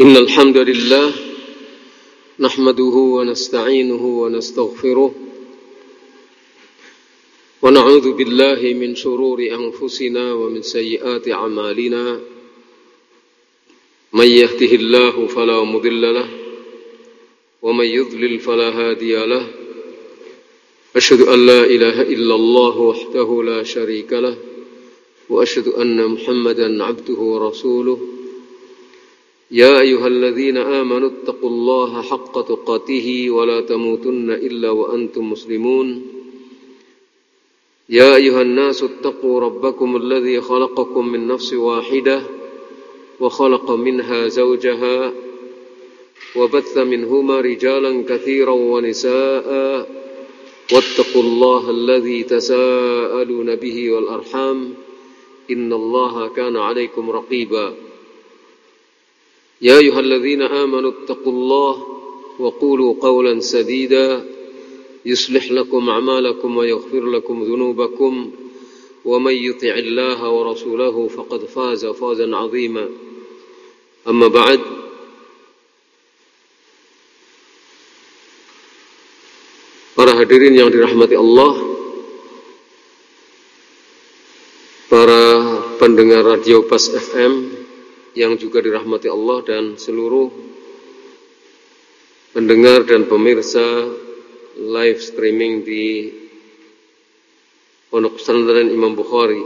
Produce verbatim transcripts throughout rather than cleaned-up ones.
إن الحمد لله نحمده ونستعينه ونستغفره ونعوذ بالله من شرور أنفسنا ومن سيئات أعمالنا من يهده الله فلا مضل له ومن يضلل فلا هادي له أشهد أن لا إله إلا الله وحده لا شريك له وأشهد أن محمدا عبده ورسوله يا أيها الذين آمنوا اتقوا الله حق تقاته ولا تموتن إلا وأنتم مسلمون يا أيها الناس اتقوا ربكم الذي خلقكم من نفس واحدة وخلق منها زوجها وبث منهما رجالا كثيرا ونساء واتقوا الله الذي تساءلون به والأرحام إن الله كان عليكم رقيبا يا أيها الذين آمنوا اتقوا الله وقولوا قولا سديدا يصلح لكم أعمالكم ويغفر لكم ذنوبكم ومن يطع الله ورسوله فقد فاز فوزا عظيما أما بعد Para hadirin yang dirahmati Allah, para pendengar Radio Pas F M yang juga dirahmati Allah dan seluruh pendengar dan pemirsa live streaming di Pondok Pesantren Imam Bukhari.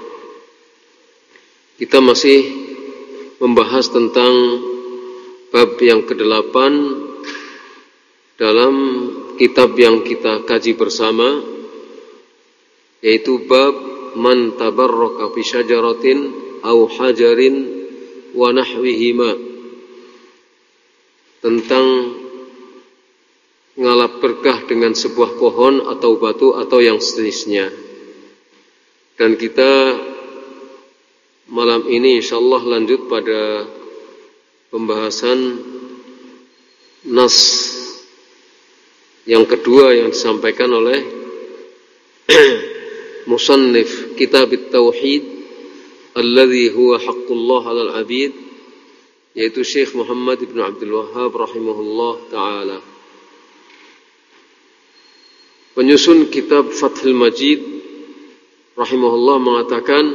Kita masih membahas tentang bab yang kedelapan dalam kitab yang kita kaji bersama, yaitu bab man tabarraka bi syajaratin aw hajarin wa nahwihima, tentang ngalap berkah dengan sebuah pohon atau batu atau yang sejenisnya. Dan kita malam ini insyaallah lanjut pada pembahasan nas yang kedua yang disampaikan oleh musannif kitab at-tauhid alladhi huwa haqqullah 'alal 'abid, yaitu Syekh Muhammad ibn Abdul Wahhab rahimahullah ta'ala. Penyusun kitab Fathul Majid rahimahullah mengatakan,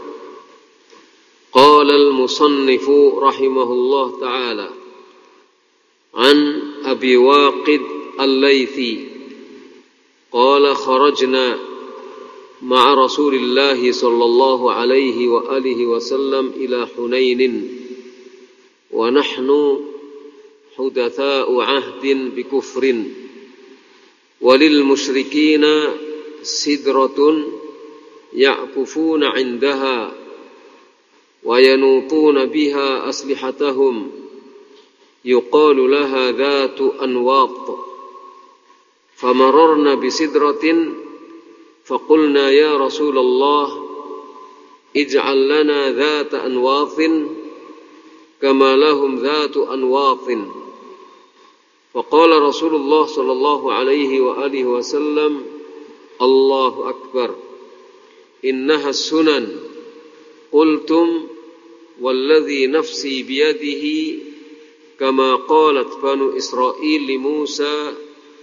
qala al-musannifu rahimahullah ta'ala an Abi Waqid Al-Laythi qala kharajna ma'a Rasulillah sallallahu alaihi wa alihi wasallam ila Hunainin wa nahnu hudatha'u ahdin bi kufrin walil musyrikina sidratun ya'kufuna 'indaha wa yanutuna biha aslihatahum yuqalu laha dhatu anwat. فمررنا بسدرة فقلنا يا رسول الله اجعل لنا ذات أنواط كما لهم ذات أنواط. فقال رسول الله صلى الله عليه وآله وسلم الله أكبر إنها السنن. قلتم والذي نفسي بيده كما قالت بنو إسرائيل لموسى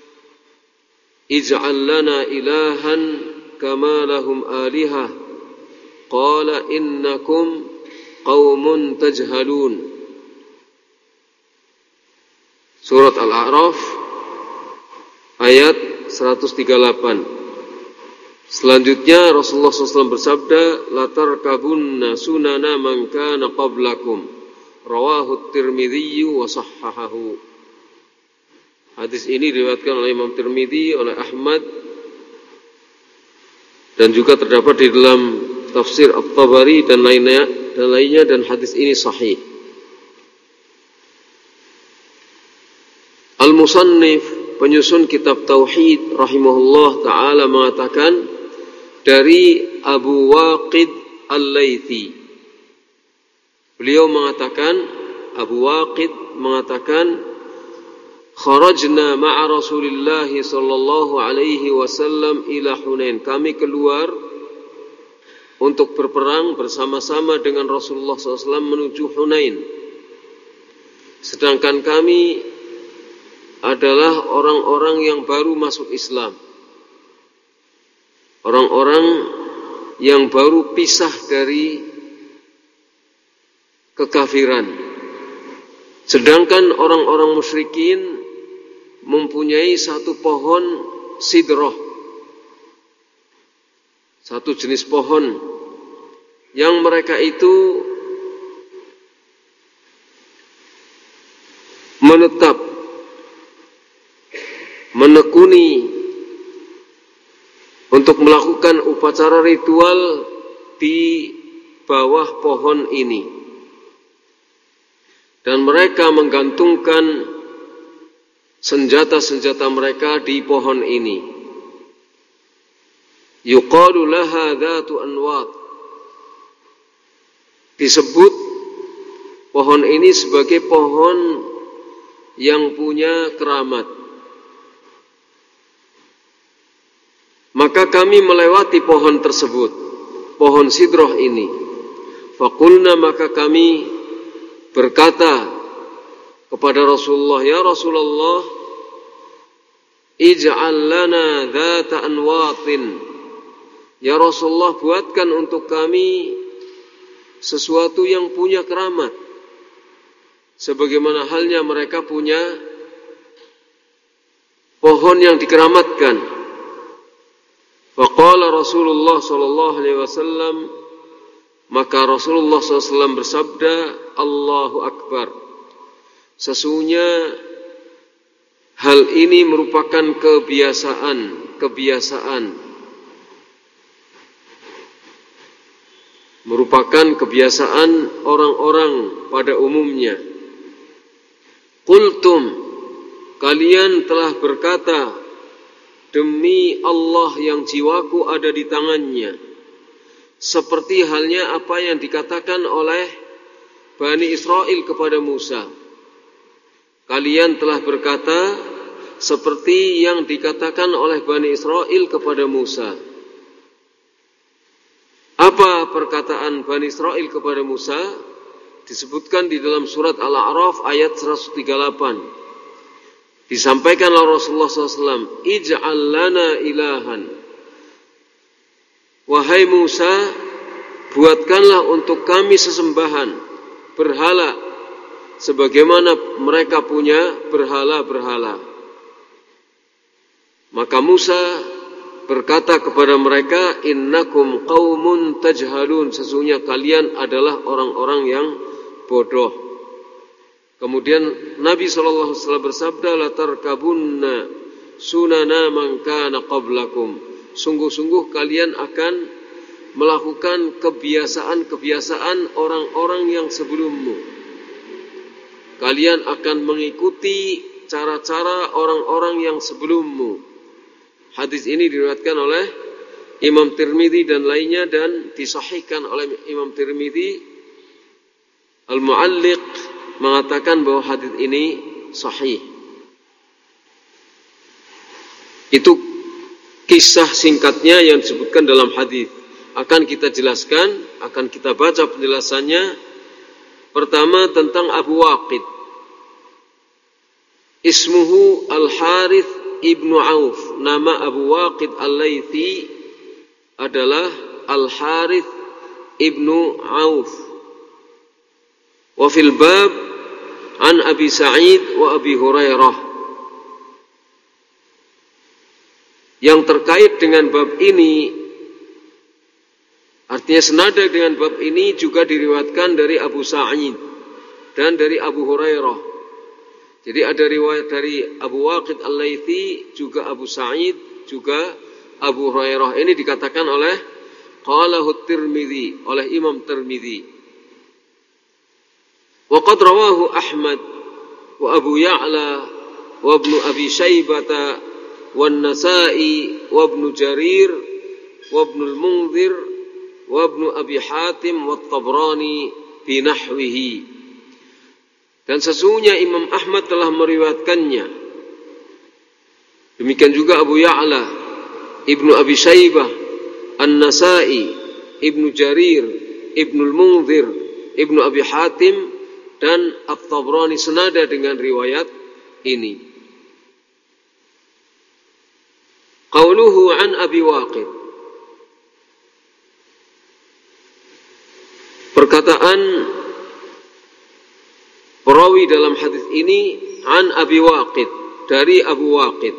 ij'al lana ilahan kama lahum alihah qala innakum qaumun tajhalun. Surat Al-A'raf ayat seratus tiga puluh delapan. Selanjutnya Rasulullah shallallahu alaihi wasallam bersabda, latarkabunna sunana man kana qablakum rawahu at-Tirmidzi wa sahhahahu. Hadis ini diriwayatkan oleh Imam Tirmidzi, oleh Ahmad, dan juga terdapat di dalam tafsir At-Tabari dan lainnya dan lainnya dan hadis ini sahih. Al-Musannif, penyusun kitab Tauhid rahimahullah taala mengatakan dari Abu Waqid Al-Laythi. Beliau mengatakan, Abu Waqid mengatakan, kharajna ma'a Rasulillah sallallahu alaihi wasallam ila Hunain. Kami keluar untuk berperang bersama-sama dengan Rasulullah sallallahu alaihi wasallam menuju Hunain. sedangkan kami adalah orang-orang yang baru masuk Islam, orang-orang yang baru pisah dari kekafiran, sedangkan orang-orang musyrikin mempunyai satu pohon sidroh, satu jenis pohon yang mereka itu menetap, menekuni untuk melakukan upacara ritual di bawah pohon ini, dan mereka menggantungkan senjata-senjata mereka di pohon ini. Yuqalu laha dhatu anwat, disebut pohon ini sebagai pohon yang punya keramat. Maka kami melewati pohon tersebut, pohon sidroh ini. Faqulna, maka kami berkata kepada Rasulullah, ya Rasulullah, ij'al lana dhata anwatin. Ya Rasulullah, buatkan untuk kami sesuatu yang punya keramat, sebagaimana halnya mereka punya pohon yang dikeramatkan. Faqala Rasulullah sallallahu alaihi wasallam, maka Rasulullah sallallahu alaihi wasallam bersabda, Allahu Akbar. Sesungguhnya hal ini merupakan kebiasaan, kebiasaan. Merupakan kebiasaan orang-orang pada umumnya. Qultum, kalian telah berkata, demi Allah yang jiwaku ada di tangannya, seperti halnya apa yang dikatakan oleh Bani Israel kepada Musa. Kalian telah berkata seperti yang dikatakan oleh Bani Israel kepada Musa. Apa perkataan Bani Israel kepada Musa? Disebutkan di dalam surat Al-A'raf ayat seratus tiga puluh delapan. Disampaikan oleh Rasulullah shallallahu alaihi wasallam, ij'al lana ilahan. Wahai Musa, buatkanlah untuk kami sesembahan, berhala, sebagaimana mereka punya berhala-berhala. Maka Musa berkata kepada mereka, innakum qaumun tajhalun, sesungguhnya kalian adalah orang-orang yang bodoh. Kemudian Nabi shallallahu alaihi wasallam bersabda, la tarkabunna sunana man kana qablakum. Sungguh-sungguh kalian akan melakukan kebiasaan-kebiasaan orang-orang yang sebelummu. Kalian akan mengikuti cara-cara orang-orang yang sebelummu. Hadis ini diriwayatkan oleh Imam Tirmidzi dan lainnya, dan disahihkan oleh Imam Tirmidzi. Al-Mu'alliq mengatakan bahwa hadis ini sahih. Itu kisah singkatnya yang disebutkan dalam hadis. Akan kita jelaskan, akan kita baca penjelasannya. Pertama tentang Abu Waqid. Ismuhu Al-Harith ibnu Auf. Nama Abu Waqid Al-Laythi adalah Al-Harith ibnu Auf. Wa fil bab an Abi Sa'id wa Abi Hurairah. Yang terkait dengan bab ini, artinya senada dengan bab ini, juga diriwayatkan dari Abu Sa'id dan dari Abu Hurairah. Jadi ada riwayat dari Abu Waqid Al-Laythi, juga Abu Sa'id, juga Abu Hurairah. Ini dikatakan oleh qalahu Tirmidzi, oleh Imam Tirmidzi. Wa qad rawahu Ahmad wa Abu Ya'la wa Ibnu Abi Syaibah wa An-Nasa'i wa Ibnu Jarir wa Ibnu Al-Munzir wa Ibnu Abi Hatim wa At-Tabrani bi nahwihi. Dan sesungguhnya Imam Ahmad telah meriwayatkannya. Demikian juga Abu Ya'la, Ibnu Abi Syaibah, An-Nasa'i, Ibnu Jarir, Ibnu Al-Munzir, Ibnu Abi Hatim, dan At-Tabrani senada dengan riwayat ini. Qauluhu an Abi Waqid. Perkataan perawi dalam hadis ini an Abi Waqid, dari Abu Waqid.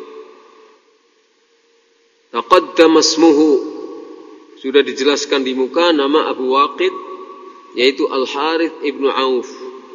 Taqaddama ismuhu, sudah dijelaskan di muka nama Abu Waqid, yaitu Al-Harith ibnu Auf.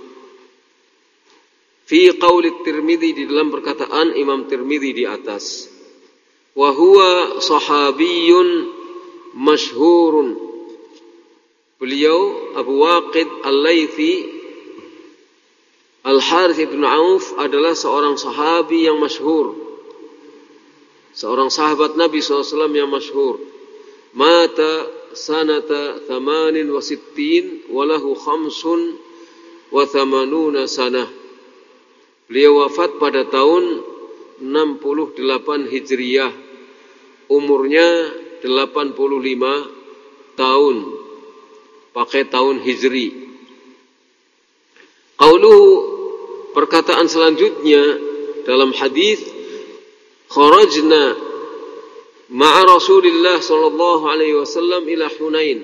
Fi qauli Tirmidzi, di dalam perkataan Imam Tirmidzi di atas. Wa huwa sahabiyyun masyhurun. Beliau Abu Waqid Al-Laythi Al-Harith ibnu Auf adalah seorang sahabi yang masyhur, seorang sahabat Nabi shallallahu alaihi wasallam yang masyhur. Mata sanata thamanin wa sittin walahu khamsun wa thamanuna sanah. Beliau wafat pada tahun enam puluh delapan Hijriyah, umurnya delapan puluh lima tahun, pakai tahun Hijri. Qauluhu, perkataan selanjutnya dalam hadis, kharajna ma'a Rasulillah sallallahu alaihi wasallam ila Hunain.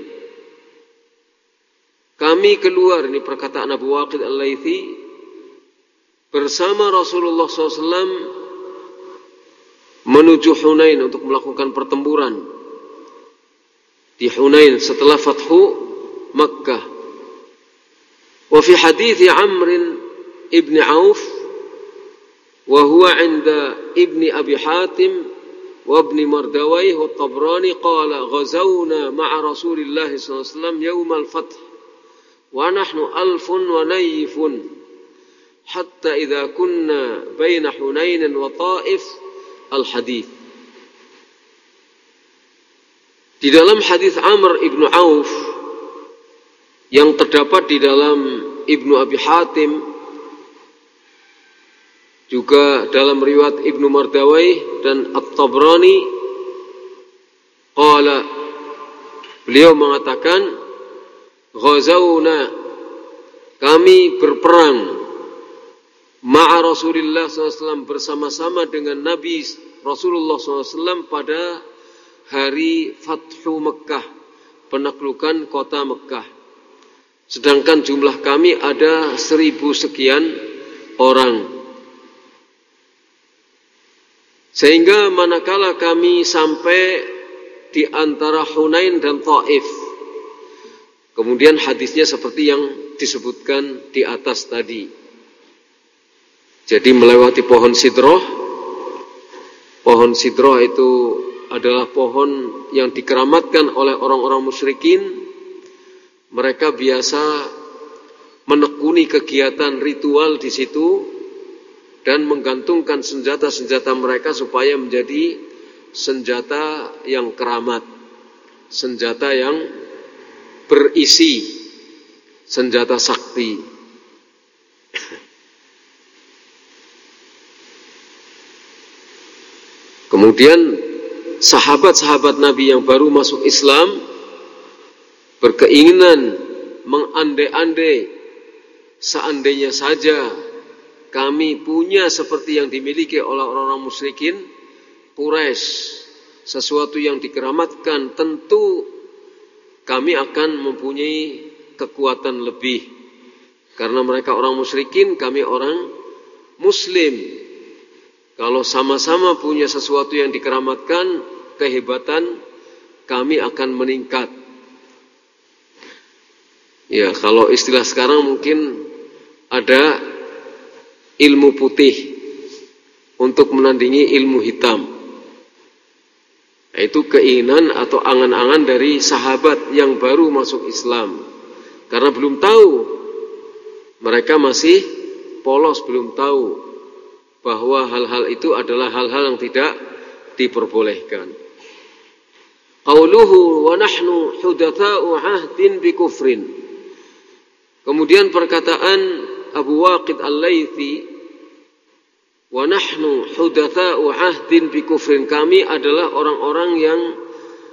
Kami keluar, ini perkataan Abu Waqid Al-Laythi, bersama Rasulullah shallallahu alaihi wasallam menuju Hunain untuk melakukan pertempuran di Hunain setelah Fathu Makkah. Wa fi hadits Amr ibn Auf wa huwa 'inda ibni Abi Hatim wa ibn Mardawayh wa Tabrani qala ghazawna ma'a Rasulillah sallallahu alaihi wasallam yawm al-fath wa nahnu alfun wa nayifun hatta idza kunna baina Hunain wa Taif al-hadits. Di dalam hadis Amr ibn Auf yang terdapat di dalam Ibnu Abi Hatim, juga dalam riwayat Ibnu Mardawayh dan At-Tabrani, qala, beliau mengatakan, ghazawna, kami berperang, ma'a Rasulillah sallallahu alaihi wasallam, bersama-sama dengan Nabi Rasulullah sallallahu alaihi wasallam pada hari Fathu Mekkah, penaklukan kota Mekkah. Sedangkan jumlah kami ada seribu sekian orang. Sehingga manakala kami sampai di antara Hunain dan Taif, kemudian hadisnya seperti yang disebutkan di atas tadi. Jadi melewati pohon sidroh. Pohon sidroh itu adalah pohon yang dikeramatkan oleh orang-orang musyrikin. Mereka biasa menekuni kegiatan ritual di situ dan menggantungkan senjata-senjata mereka supaya menjadi senjata yang keramat, senjata yang berisi, senjata sakti. Kemudian sahabat-sahabat Nabi yang baru masuk Islam berkeinginan mengandai-andai, seandainya saja kami punya seperti yang dimiliki oleh orang-orang musyrikin Quraisy, sesuatu yang dikeramatkan, tentu kami akan mempunyai kekuatan lebih. Karena mereka orang musyrikin, kami orang muslim. Kalau sama-sama punya sesuatu yang dikeramatkan, kehebatan kami akan meningkat. Ya, kalau istilah sekarang mungkin ada ilmu putih untuk menandingi ilmu hitam. Itu keinginan atau angan-angan dari sahabat yang baru masuk Islam. Karena belum tahu, mereka masih polos, belum tahu bahwa hal-hal itu adalah hal-hal yang tidak diperbolehkan. Qauluhu wa nahnu hudatsa'u 'ahdin bi kufrin. Kemudian perkataan Abu Waqid Al-Laythi, wa nahnu hudatsa'u 'ahdin bi kufrin, kami adalah orang-orang yang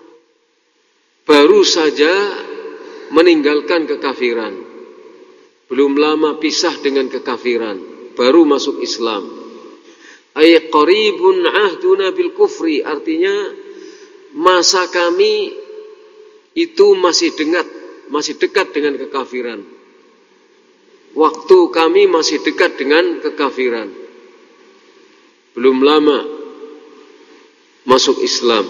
baru saja meninggalkan kekafiran. belum lama pisah dengan kekafiran, baru masuk Islam. Ay qaribun ahduna bil kufri, artinya masa kami itu masih dekat, masih dekat dengan kekafiran. Waktu kami masih dekat dengan kekafiran. Belum lama masuk Islam.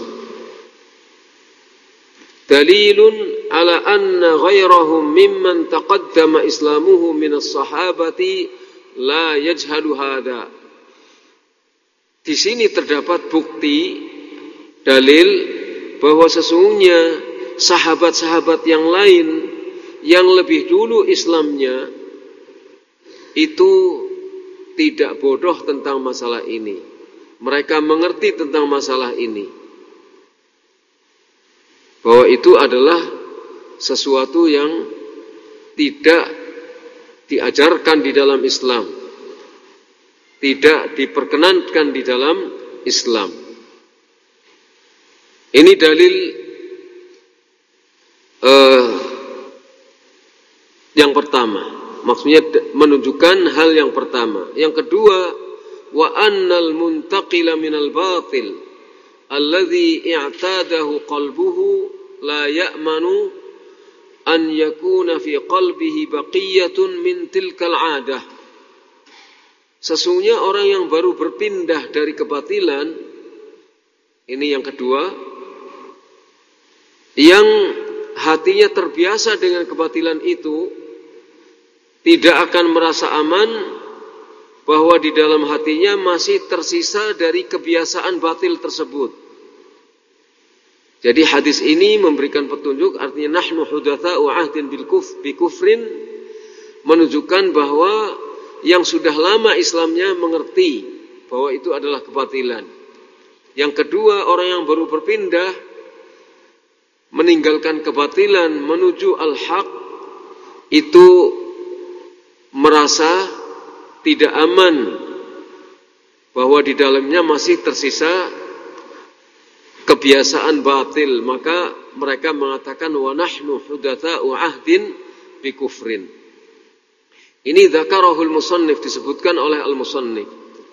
Dalilun ala anna ghairahum mimman taqaddama islamuhu minas sahabati la yajhalu hadha. Di sini terdapat bukti, dalil bahwa sesungguhnya sahabat-sahabat yang lain yang lebih dulu Islamnya itu tidak bodoh tentang masalah ini. Mereka mengerti tentang masalah ini, bahwa itu adalah sesuatu yang tidak diajarkan di dalam Islam, tidak diperkenankan di dalam Islam. Ini dalil uh, yang pertama, maksudnya menunjukkan hal yang pertama. Yang kedua, wa annal muntaqila minal batil alladhi i'tadahu qalbuhu la ya'manu an yakuna fi qalbihi baqiyatun min tilkal 'adah. Sesungguhnya orang yang baru berpindah dari kebatilan, ini yang kedua, yang hatinya terbiasa dengan kebatilan itu, tidak akan merasa aman bahwa di dalam hatinya masih tersisa dari kebiasaan batil tersebut. Jadi hadis ini memberikan petunjuk, artinya nahnu hudatsa'u 'ahdin bil kuf bi kufrin, menunjukkan bahwa yang sudah lama Islamnya mengerti bahwa itu adalah kebatilan. Yang kedua, orang yang baru berpindah meninggalkan kebatilan menuju al-haq itu merasa tidak aman bahwa di dalamnya masih tersisa kebiasaan batil, maka mereka mengatakan wa nahnu hudatsa'u 'ahdin bi kufrin. Ini dzakarahul musannif, disebutkan oleh al-musannif.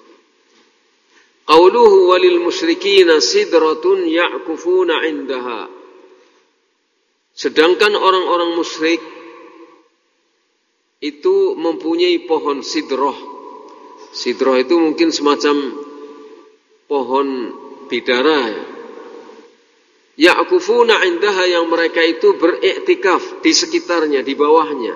Qauluhu walil musyrikina sidratun ya'kufuna 'indaha. Sedangkan orang-orang musyrik itu mempunyai pohon sidroh. Sidroh itu mungkin semacam pohon bidara. Ya'kufuna 'indaha, yang mereka itu beriktikaf di sekitarnya, di bawahnya,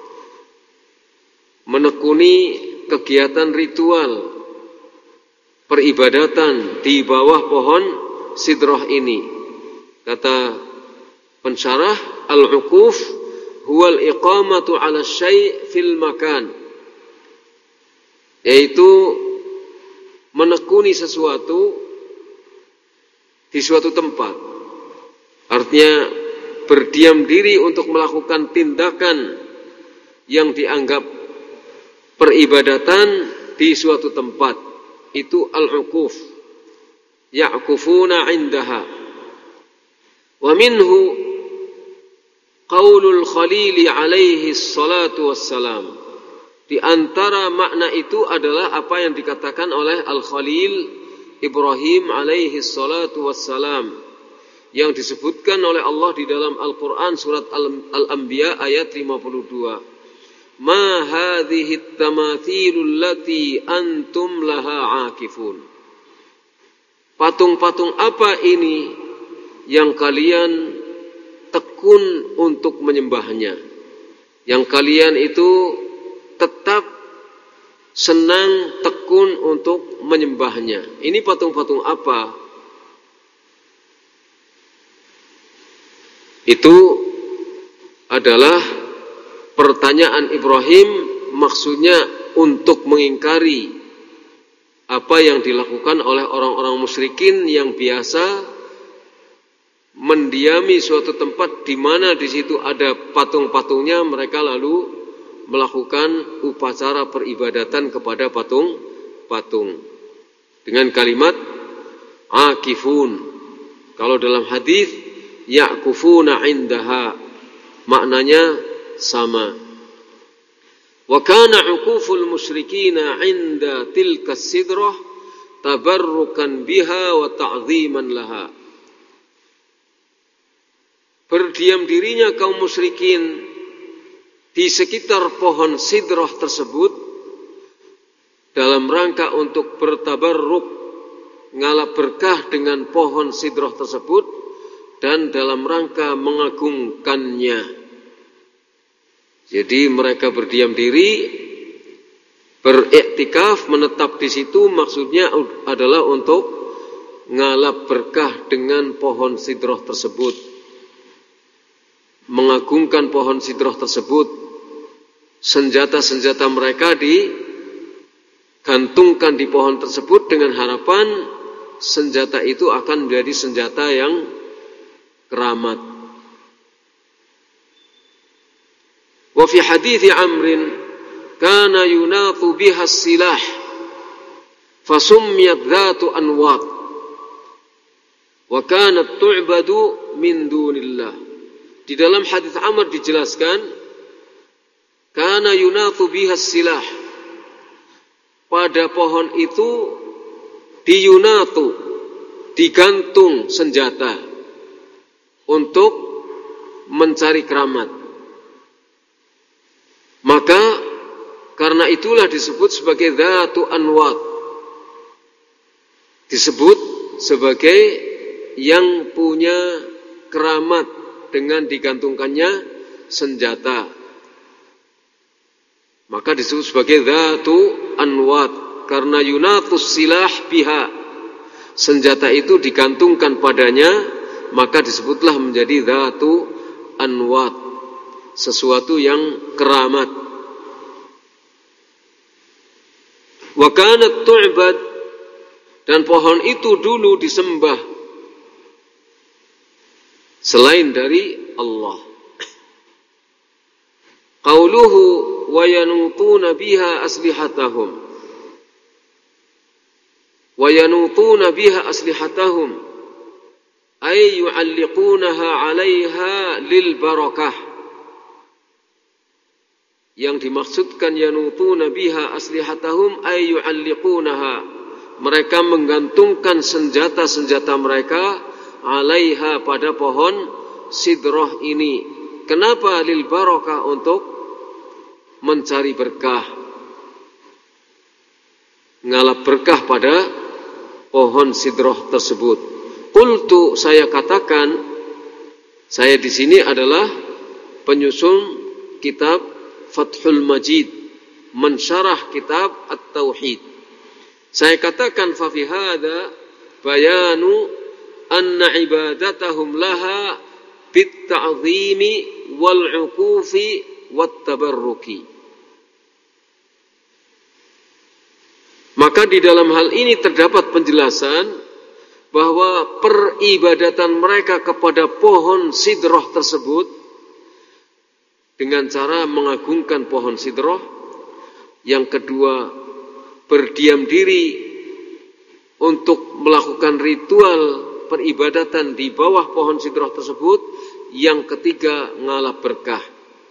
menekuni kegiatan ritual peribadatan di bawah pohon sidroh ini. Kata pensyarah, al-'ukuf huwal iqamatu 'ala syai' fil makan, yaitu menekuni sesuatu di suatu tempat. Artinya berdiam diri untuk melakukan tindakan yang dianggap peribadatan di suatu tempat. Itu al-'ukuf. Ya'kufuna 'indaha. Wa minhu qaulul khalili alaihi salatu wassalam. Di antara makna itu adalah apa yang dikatakan oleh Al-Khalil Ibrahim alaihi salatu wassalam, yang disebutkan oleh Allah di dalam Al-Quran surat Al-Anbiya ayat lima puluh dua. Ma hadhihi tamathilul lati antum laha akifun. Patung-patung apa ini yang kalian tekun untuk menyembahnya, yang kalian itu tetap senang tekun untuk menyembahnya. Ini patung-patung apa? Itu adalah pertanyaan Ibrahim, maksudnya untuk mengingkari apa yang dilakukan oleh orang-orang musyrikin yang biasa mendiami suatu tempat di mana di situ ada patung-patungnya, mereka lalu melakukan upacara peribadatan kepada patung-patung dengan kalimat akifun. Kalau dalam hadis ya'kufuna 'indaha, maknanya sama. Wa kana 'uquful musyrikina 'inda tilka sidrah tabarrukan biha wa ta'ziman laha. Berdiam dirinya kaum musyrikin di sekitar pohon sidrah tersebut dalam rangka untuk bertabarruk, ngalap berkah dengan pohon sidrah tersebut, dan dalam rangka mengagungkannya. Jadi mereka berdiam diri, beriktikaf, menetap di situ, maksudnya adalah untuk ngalap berkah dengan pohon sidrah tersebut, mengagungkan pohon sidrah tersebut. Senjata-senjata mereka digantungkan di pohon tersebut dengan harapan senjata itu akan menjadi senjata yang keramat. Wa fi hadithi Amrin kana yunathu biha silah fasummiyat dhatu anwat wa kanat tu'badu min dunillah. Di dalam hadis Amr dijelaskan kana yunathu biha silah, pada pohon itu diyunatu, digantung senjata untuk mencari keramat. Maka karena itulah disebut sebagai dhatu anwat, disebut sebagai yang punya keramat dengan digantungkannya senjata. Maka disebut sebagai dhatu anwat, karena yunatus silah biha, senjata itu digantungkan padanya, maka disebutlah menjadi dhatu anwat, sesuatu yang keramat. Wa kanat tu'bad, dan pohon itu dulu disembah selain dari Allah. Qauluhu wa yanutuna biha aslihatahum wa yanutuna biha aslihatahum ay yu'alliqunaha 'alaiha lil barakah. Yang dimaksudkan yanutuna biha aslihatahum ay yu'alliqunaha, mereka menggantungkan senjata-senjata mereka 'alaiha, pada pohon sidrah ini. Kenapa? Lil barakah, untuk mencari berkah, ngalap berkah pada pohon sidrah tersebut. Qultu, saya katakan, saya di sini adalah penyusun kitab Fathul Majid, mensyarah kitab At-Tauhid. Saya katakan fa fi hadza bayanu anna ibadatahum laha bit ta'zimi wal 'uqufi wat tabarruki. Maka di dalam hal ini terdapat penjelasan bahwa peribadatan mereka kepada pohon sidrah tersebut dengan cara mengagungkan pohon sidrah. Yang kedua, berdiam diri untuk melakukan ritual peribadatan di bawah pohon sidrah tersebut. Yang ketiga, ngalap berkah.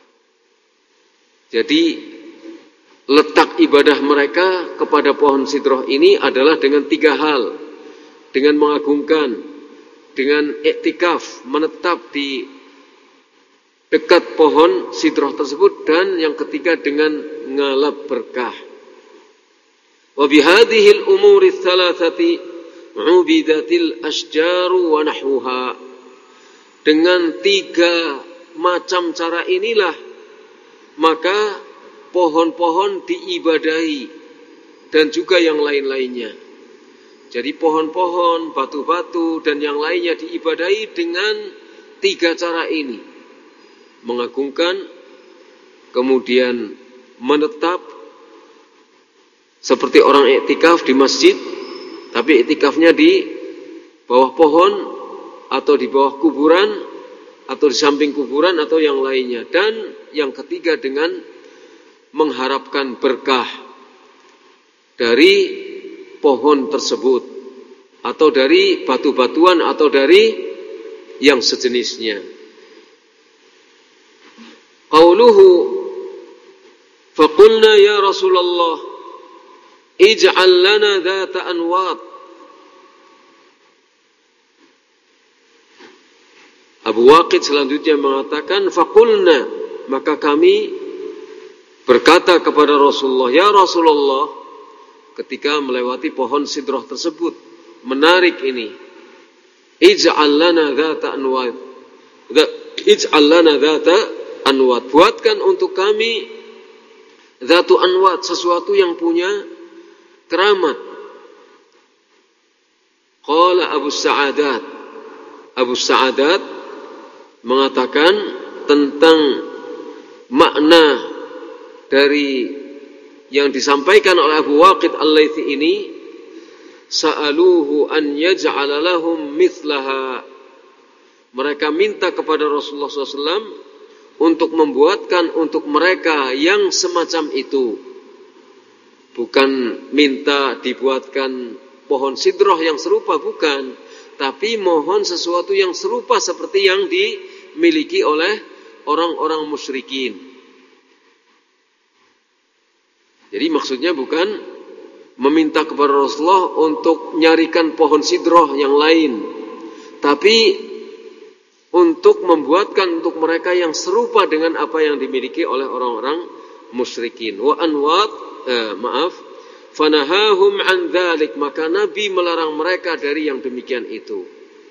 Jadi letak ibadah mereka kepada pohon sidrah ini adalah dengan tiga hal. Dengan mengagungkan, dengan iktikaf, menetap di dekat pohon sidrah tersebut, dan yang ketiga dengan ngalap berkah. Wa bihadhil umuri tsalatsati ubidatil asjaru wa nahwuha. Dengan tiga macam cara inilah maka pohon-pohon diibadahi, dan juga yang lain-lainnya. Jadi pohon-pohon, batu-batu, dan yang lainnya diibadahi dengan tiga cara ini. Mengagungkan, kemudian menetap, seperti orang iktikaf di masjid, tapi iktikafnya di bawah pohon, atau di bawah kuburan, atau di samping kuburan, atau yang lainnya. Dan yang ketiga dengan mengharapkan berkah dari pohon tersebut, atau dari batu-batuan, atau dari yang sejenisnya. Qauluhu Faqulna ya Rasulullah, ij'al lana dhata anwat. Abu Waqid selanjutnya mengatakan, faqulna, maka kami berkata kepada Rasulullah, ya Rasulullah, ketika melewati pohon sidrah tersebut, menarik ini, ij'al lana dhata anwat, ij'al lana dhata anwat, buatkan untuk kami dhatu anwat, sesuatu yang punya keramat. Qala Abu Sa'adat, Abu Sa'adat mengatakan tentang makna dari yang disampaikan oleh Abu Waqid Al-Laythi ini, sa'aluhu an yaj'ala lahum mithlaha. Mereka minta kepada Rasulullah shallallahu alaihi wasallam untuk membuatkan untuk mereka yang semacam itu. Bukan minta dibuatkan pohon sidrah yang serupa, bukan. Tapi mohon sesuatu yang serupa seperti yang dimiliki oleh orang-orang musyrikin. Jadi maksudnya bukan meminta kepada Rasulullah untuk nyarikan pohon sidrah yang lain, tapi untuk membuatkan untuk mereka yang serupa dengan apa yang dimiliki oleh orang-orang musyrikin. Wa anwat, eh, maaf, fanahahum an dzalik, maka Nabi melarang mereka dari yang demikian itu.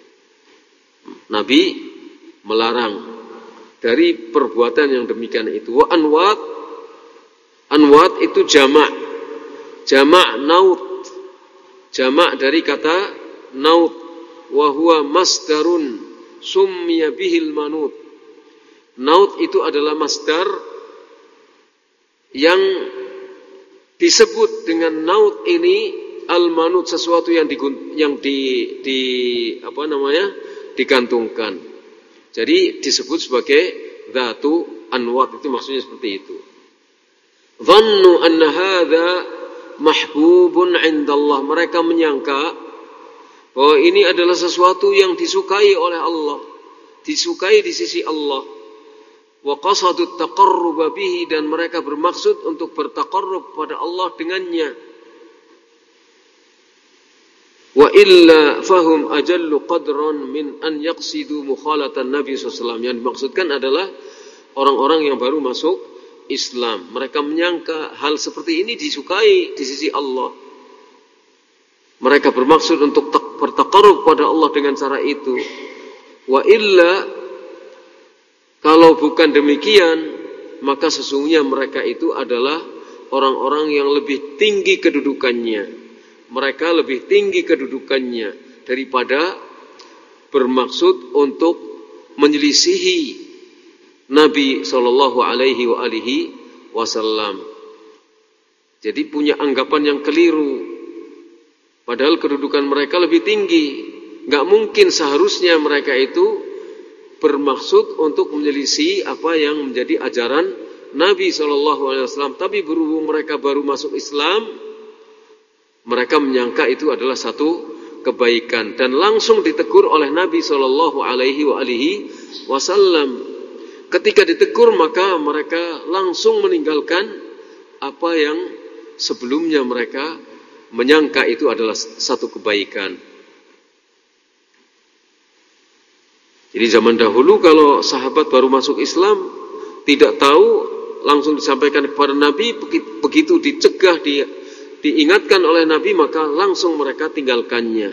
Nabi melarang dari perbuatan yang demikian itu. Wa anwat, anwat itu jamak, jamak naut, jamak dari kata naut, wa huwa masdarun summiya bihil manut. Naut itu adalah masdar yang disebut dengan naut ini al-manut, sesuatu yang di, yang di, di apa namanya digantungkan. Jadi disebut sebagai dhatu anwat, itu maksudnya seperti itu. Dhannu anna hadza mahbubun 'indallah, mereka menyangka bahwa ini adalah sesuatu yang disukai oleh Allah, disukai di sisi Allah. Wa qasadut taqarruba bihi, dan mereka bermaksud untuk bertaqarrub pada Allah dengannya. Wa illa fahum ajallu qadran min an yaqsidu mukhalatan Nabi sallallahu alaihi wasallam. Yang dimaksudkan adalah orang-orang yang baru masuk Islam. Mereka menyangka hal seperti ini disukai di sisi Allah. Mereka bermaksud untuk bertaqarrub pada Allah dengan cara itu. Wa illa, kalau bukan demikian, maka sesungguhnya mereka itu adalah orang-orang yang lebih tinggi kedudukannya. Mereka lebih tinggi kedudukannya daripada bermaksud untuk menyelisihi Nabi sallallahu alaihi wa alihi wasallam. Jadi punya anggapan yang keliru. Padahal kedudukan mereka lebih tinggi. Gak mungkin seharusnya mereka itu bermaksud untuk menyelisih apa yang menjadi ajaran Nabi shallallahu alaihi wasallam. Tapi berhubung mereka baru masuk Islam, mereka menyangka itu adalah satu kebaikan. Dan langsung ditegur oleh Nabi shallallahu alaihi wasallam. Ketika ditegur, maka mereka langsung meninggalkan apa yang sebelumnya mereka menyangka itu adalah satu kebaikan. Jadi zaman dahulu kalau sahabat baru masuk Islam, tidak tahu, langsung disampaikan kepada Nabi, begitu dicegah, di, diingatkan oleh Nabi, maka langsung mereka tinggalkannya.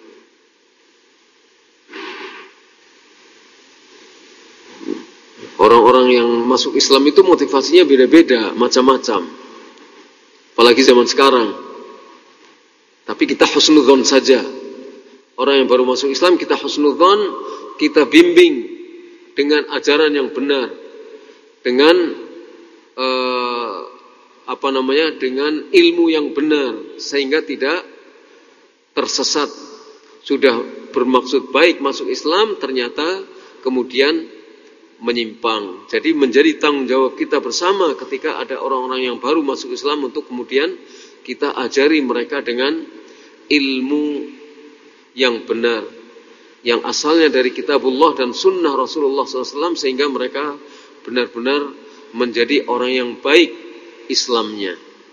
Orang-orang yang masuk Islam itu motivasinya beda-beda, macam-macam. Apalagi zaman sekarang. Tapi kita husnudzon saja. Orang yang baru masuk Islam kita husnudzon, kita bimbing dengan ajaran yang benar, dengan eh, apa namanya, dengan ilmu yang benar, sehingga tidak tersesat. Sudah bermaksud baik masuk Islam, ternyata kemudian menyimpang. Jadi menjadi tanggung jawab kita bersama ketika ada orang-orang yang baru masuk Islam untuk kemudian kita ajari mereka dengan ilmu yang benar, yang asalnya dari kitabullah dan sunnah Rasulullah shallallahu alaihi wasallam, sehingga mereka benar-benar menjadi orang yang baik Islamnya.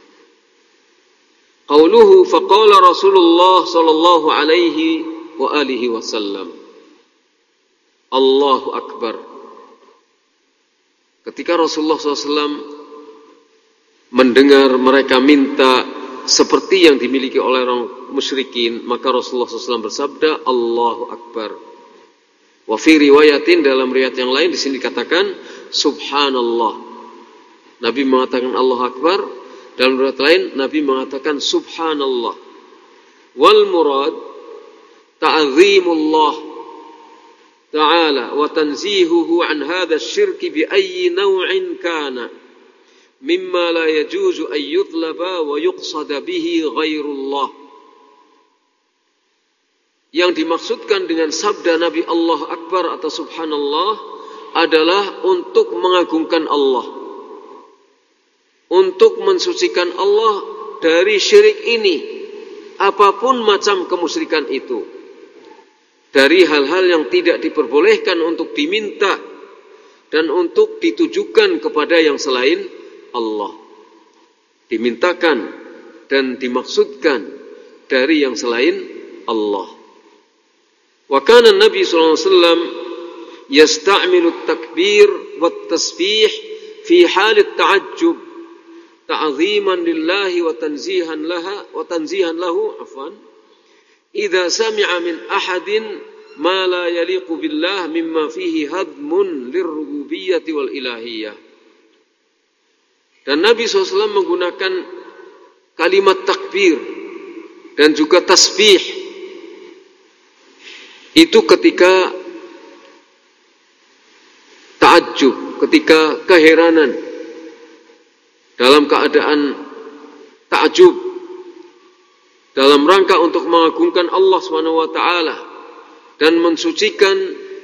Qauluhu faqala Rasulullah sallallahu alaihi wa alihi wasallam. Allahu Akbar. Ketika Rasulullah shallallahu alaihi wasallam mendengar mereka minta seperti yang dimiliki oleh orang musyrikin, maka Rasulullah shallallahu alaihi wasallam bersabda, Allahu Akbar. Wa fi riwayatin, dalam riwayat yang lain di sini dikatakan Subhanallah. Nabi mengatakan Allahu Akbar. Dalam riwayat lain Nabi mengatakan Subhanallah. Wal murad ta'zimullah ta'ala wa tanzihuhu an hadha asy-syirki bi ayyi naw'in kana mimma la yajuzu an yutlaba wa yuqsada bihi ghairullah. Yang dimaksudkan dengan sabda Nabi Allah Akbar atau Subhanallah adalah untuk mengagungkan Allah, untuk mensucikan Allah dari syirik ini, apapun macam kemusyrikan itu, dari hal-hal yang tidak diperbolehkan untuk diminta dan untuk ditujukan kepada yang selain Allah. Dimintakan dan dimaksudkan dari yang selain Allah. Wa kana Nabi sallallahu alaihi wasallam yasta'milu at-takbir wat-tasbih fi hal at-ta'ajjub ta'ziman lillahi wa tanzihan laha wa tanzihan lahu afwan idza sami'a min ahadin ma la yaliqu billah mimma fihi hadmun lirrububiyyati wal ilahiyyah. Dan Nabi shallallahu alaihi wasallam menggunakan kalimat takbir dan juga tasbih itu ketika ta'ajjub, ketika keheranan, dalam keadaan ta'ajjub, dalam rangka untuk mengagungkan Allah subhanahu wa taala dan mensucikan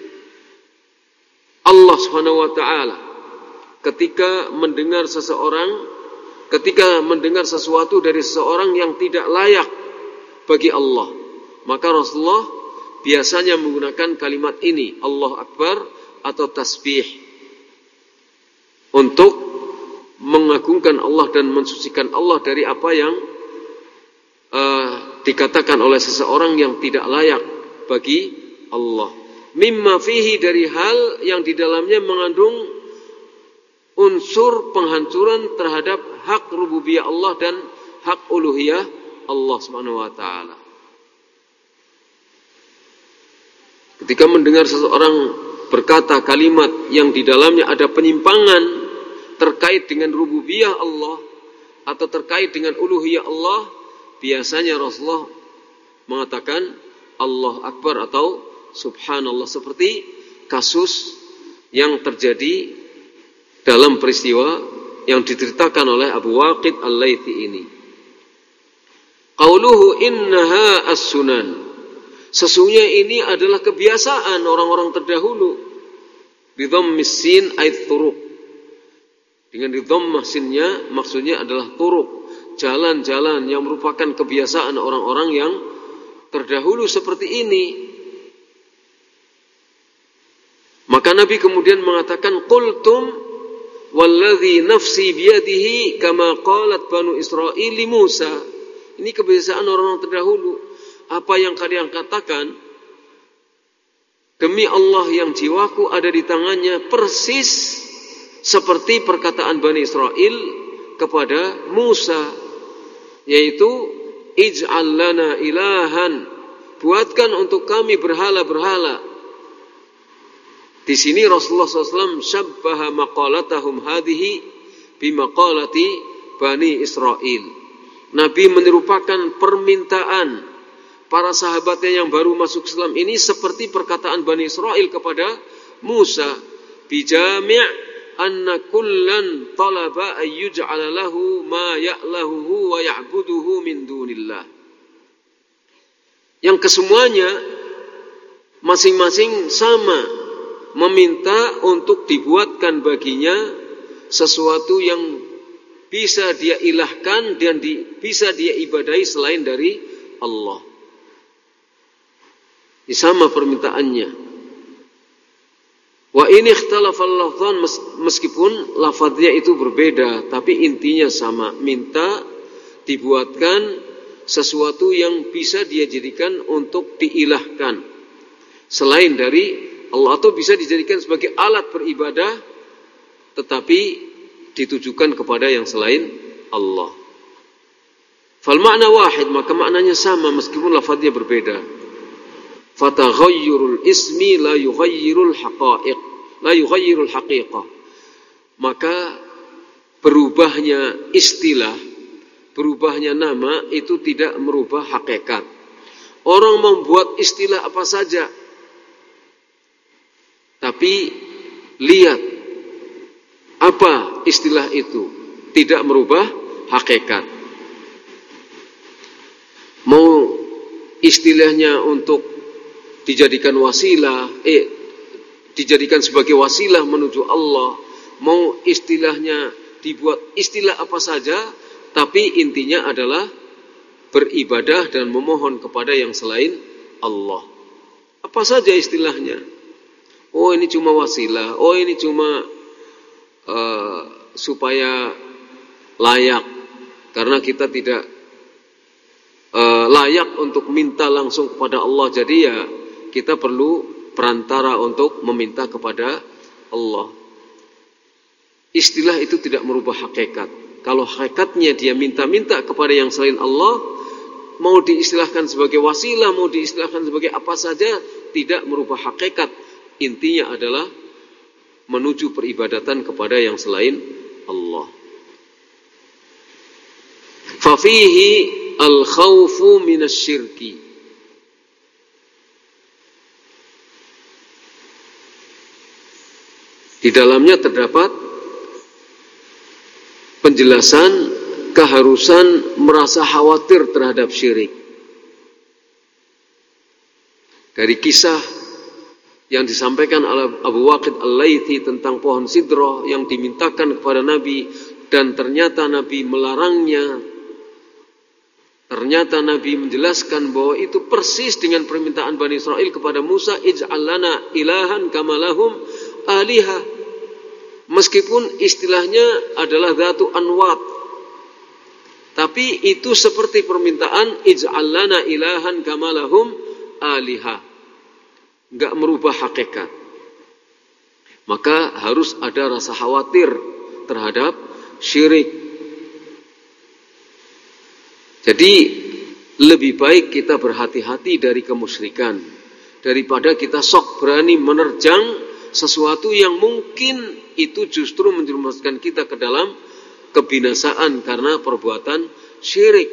Allah subhanahu wa taala ketika mendengar seseorang, ketika mendengar sesuatu dari seseorang yang tidak layak bagi Allah. Maka Rasulullah biasanya menggunakan kalimat ini, Allah Akbar atau tasbih, untuk mengagungkan Allah dan mensucikan Allah dari apa yang Uh, dikatakan oleh seseorang yang tidak layak bagi Allah. Mimma fihi, dari hal yang di dalamnya mengandung unsur penghancuran terhadap hak rububiyah Allah dan hak uluhiyah Allah Subhanahu wa taala. Ketika mendengar seseorang berkata kalimat yang di dalamnya ada penyimpangan terkait dengan rububiyah Allah atau terkait dengan uluhiyah Allah, biasanya Rasulullah mengatakan Allah Akbar atau Subhanallah, seperti kasus yang terjadi dalam peristiwa yang diceritakan oleh Abu Waqid Al-Laythi ini. Qauluhu innaha as-sunan, sesungguhnya ini adalah kebiasaan orang-orang terdahulu. Bidhammis sin ay turuq, dengan didhammah sinnya maksudnya adalah turuq, jalan-jalan yang merupakan kebiasaan orang-orang yang terdahulu seperti ini. Maka Nabi kemudian mengatakan, qultum walladzi nafsi biyadihi kama qalat banu Israil li Musa. Ini kebiasaan orang-orang terdahulu. Apa yang kalian katakan, demi Allah yang jiwaku ada di tangannya, persis seperti perkataan Bani Israel kepada Musa, yaitu ij'al lana ilahan, buatkan untuk kami berhala-berhala. Di sini Rasulullah shallallahu alaihi wasallam syabbaha maqalatahum hadhihi bimaqalati Bani Israel. Nabi menyerupakan permintaan para sahabatnya yang baru masuk Islam ini seperti perkataan Bani Israel kepada Musa, bijami' anna kullan talaba ayyuj'ala lahu ma ya'lahuhu wa ya'buduhu min dunillah. Yang kesemuanya masing-masing sama meminta untuk dibuatkan baginya sesuatu yang bisa dia ilahkan dan di, bisa dia ibadahi selain dari Allah. Ini sama permintaannya. Wa in ikhtalafa al-lafdhan, meskipun lafadznya itu berbeda tapi intinya sama, minta dibuatkan sesuatu yang bisa dia jadikan untuk diilahkan selain dari Allah, atau bisa dijadikan sebagai alat beribadah tetapi ditujukan kepada yang selain Allah. Fal makna wahid, maka maknanya sama meskipun lafadznya berbeda. Fataghayyurul ismi la yughayyirul haqa'iq, la yughayyirul haqiqah. Maka berubahnya istilah, berubahnya nama itu tidak merubah hakikat. Orang membuat istilah apa saja, tapi lihat apa istilah itu, tidak merubah hakikat. Mau istilahnya untuk dijadikan wasilah, eh, dijadikan sebagai wasilah menuju Allah, mau istilahnya dibuat istilah apa saja, tapi intinya adalah beribadah dan memohon kepada yang selain Allah. Apa saja istilahnya? Oh, ini cuma wasilah, oh ini cuma uh, supaya layak, karena kita tidak uh, layak untuk minta langsung kepada Allah, jadi ya kita perlu perantara untuk meminta kepada Allah. Istilah itu tidak merubah hakikat. Kalau hakikatnya dia minta-minta kepada yang selain Allah, mau diistilahkan sebagai wasilah, mau diistilahkan sebagai apa saja, tidak merubah hakikat. Intinya adalah menuju peribadatan kepada yang selain Allah. Fafihi al-khawfu minasyirki. Di dalamnya terdapat penjelasan keharusan merasa khawatir terhadap syirik. Dari kisah yang disampaikan oleh Abu Waqid Al-Laythi tentang pohon sidroh yang dimintakan kepada Nabi dan ternyata Nabi melarangnya. Ternyata Nabi menjelaskan bahwa itu persis dengan permintaan Bani Israel kepada Musa, ij'al lana ilahan kama lahum alihah. Meskipun istilahnya adalah dhatu anwat, tapi itu seperti permintaan ij'al lana ilahan kama lahum alihah. Enggak merubah hakikat. Maka harus ada rasa khawatir terhadap syirik. Jadi lebih baik kita berhati-hati dari kemusyrikan daripada kita sok berani menerjang sesuatu yang mungkin itu justru menjerumuskan kita ke dalam kebinasaan karena perbuatan syirik.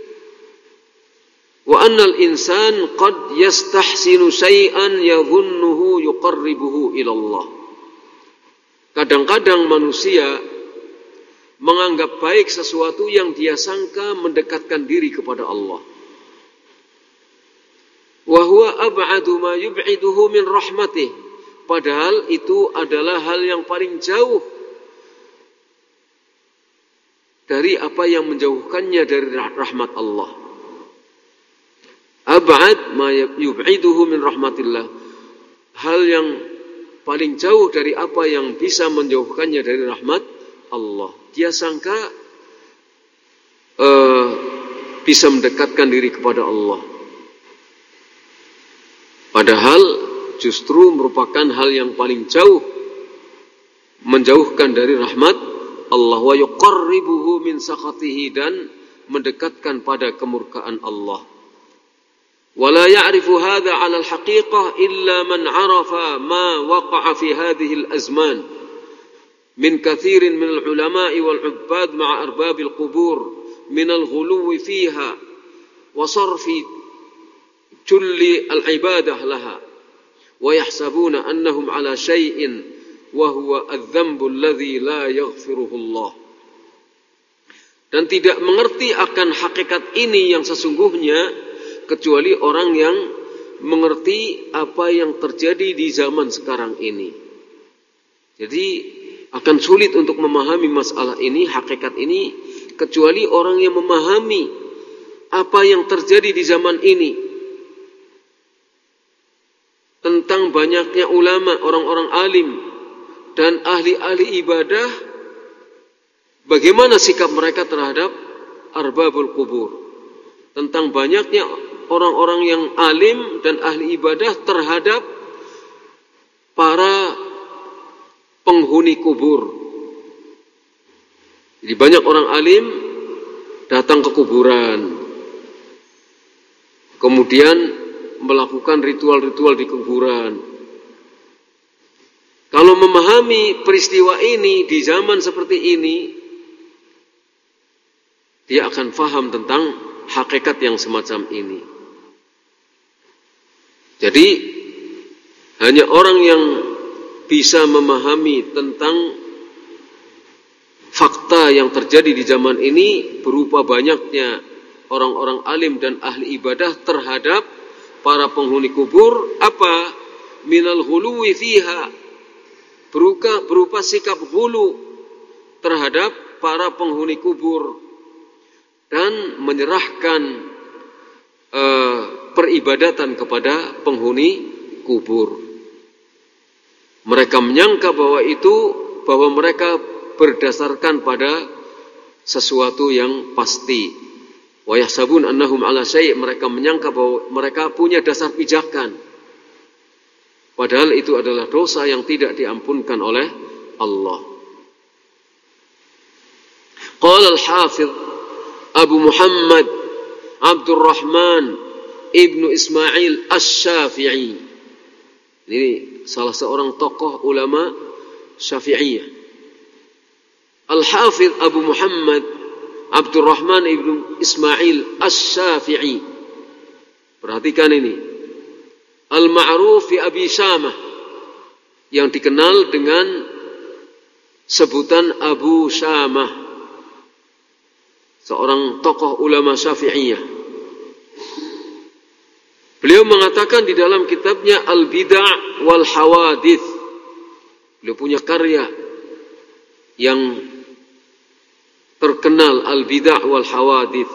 Wa annal insan qad yastahsinu syai'an yadhunnuhu yuqarribuhu ila Allah. Kadang-kadang manusia menganggap baik sesuatu yang dia sangka mendekatkan diri kepada Allah. Wa huwa ab'adu ma yub'iduhu min rahmatih. Padahal itu adalah hal yang paling jauh dari apa yang menjauhkannya dari rahmat Allah. Ab'ad ma yub'iduhu min rahmatillah. Hal yang paling jauh dari apa yang bisa menjauhkannya dari rahmat Allah. Dia sangka uh, bisa mendekatkan diri kepada Allah. Padahal justru merupakan hal yang paling jauh menjauhkan dari rahmat Allah. Wa yuqarribuhu min sakhatihi, dan mendekatkan pada kemurkaan Allah. Wala ya'rifu hadha 'ala al-haqiqah illa man 'arafa ma waqa'a fi hadhihi al-azman min kathirin min al-ulama'i wal-'ubbad ma'a arbabi al-qubur min al-ghuluwi fiha wa sarfi julli al-ibadah laha wa yahsabuna annahum 'ala shay'in wa huwa adh-dhanbu alladhi la yaghfiruhu Allah. Dan tidak mengerti akan hakikat ini yang sesungguhnya kecuali orang yang mengerti apa yang terjadi di zaman sekarang ini. Jadi akan sulit untuk memahami masalah ini, hakikat ini, kecuali orang yang memahami apa yang terjadi di zaman ini. tentang banyaknya ulama, orang-orang alim dan ahli-ahli ibadah, bagaimana sikap mereka terhadap arbabul kubur. Tentang banyaknya orang-orang yang alim dan ahli ibadah terhadap para penghuni kubur. Jadi banyak orang alim datang ke kuburan, kemudian melakukan ritual-ritual di kuburan. Kalau memahami peristiwa ini di zaman seperti ini, dia akan faham tentang hakikat yang semacam ini. Jadi hanya orang yang bisa memahami tentang fakta yang terjadi di zaman ini berupa banyaknya orang-orang alim dan ahli ibadah terhadap para penghuni kubur, apa? Minal ghuluwi fiha, berupa, berupa sikap ghulu terhadap para penghuni kubur dan menyerahkan uh, peribadatan kepada penghuni kubur. Mereka menyangka bahwa itu bahwa mereka berdasarkan pada sesuatu yang pasti. Wa yahsabun annahum ala syai', mereka menyangka bahwa mereka punya dasar pijakan. Padahal itu adalah dosa yang tidak diampunkan oleh Allah. Qala al-Hafidh Abu Muhammad Abdurrahman Ibnu Ismail Asy-Syafi'i. Ini salah seorang tokoh ulama Syafi'iyah. Al-Hafidh Abu Muhammad Abdurrahman Ibnu Ismail Asy-Syafi'i. Perhatikan ini. Al-Ma'ruf fi Abi Syamah, yang dikenal dengan sebutan Abu Syamah, seorang tokoh ulama Syafi'iyah. Beliau mengatakan di dalam kitabnya Al-Bid'ah wal Hawadits. Beliau punya karya yang terkenal, Al-Bid'ah wal Hawadits.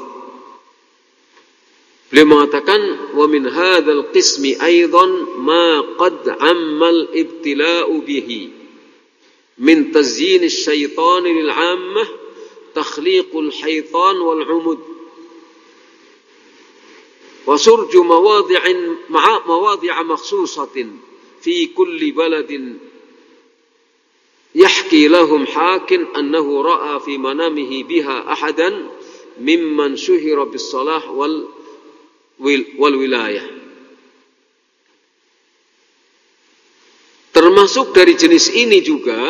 Beliau mengatakan, wa min hadzal qismi aidan ma qad ammal ibtila'u bihi min tazyin asy-syaitan lil 'ammah takhliqul haytan wal 'umud wa surju mawadhi'in ma'a mawadhi'a makhsusatin fi kulli baladin yahki lahum hakin annahu ra'a fi manamihi biha ahadan mimman syuhira bis salah wal wal wilayah. Termasuk dari jenis ini juga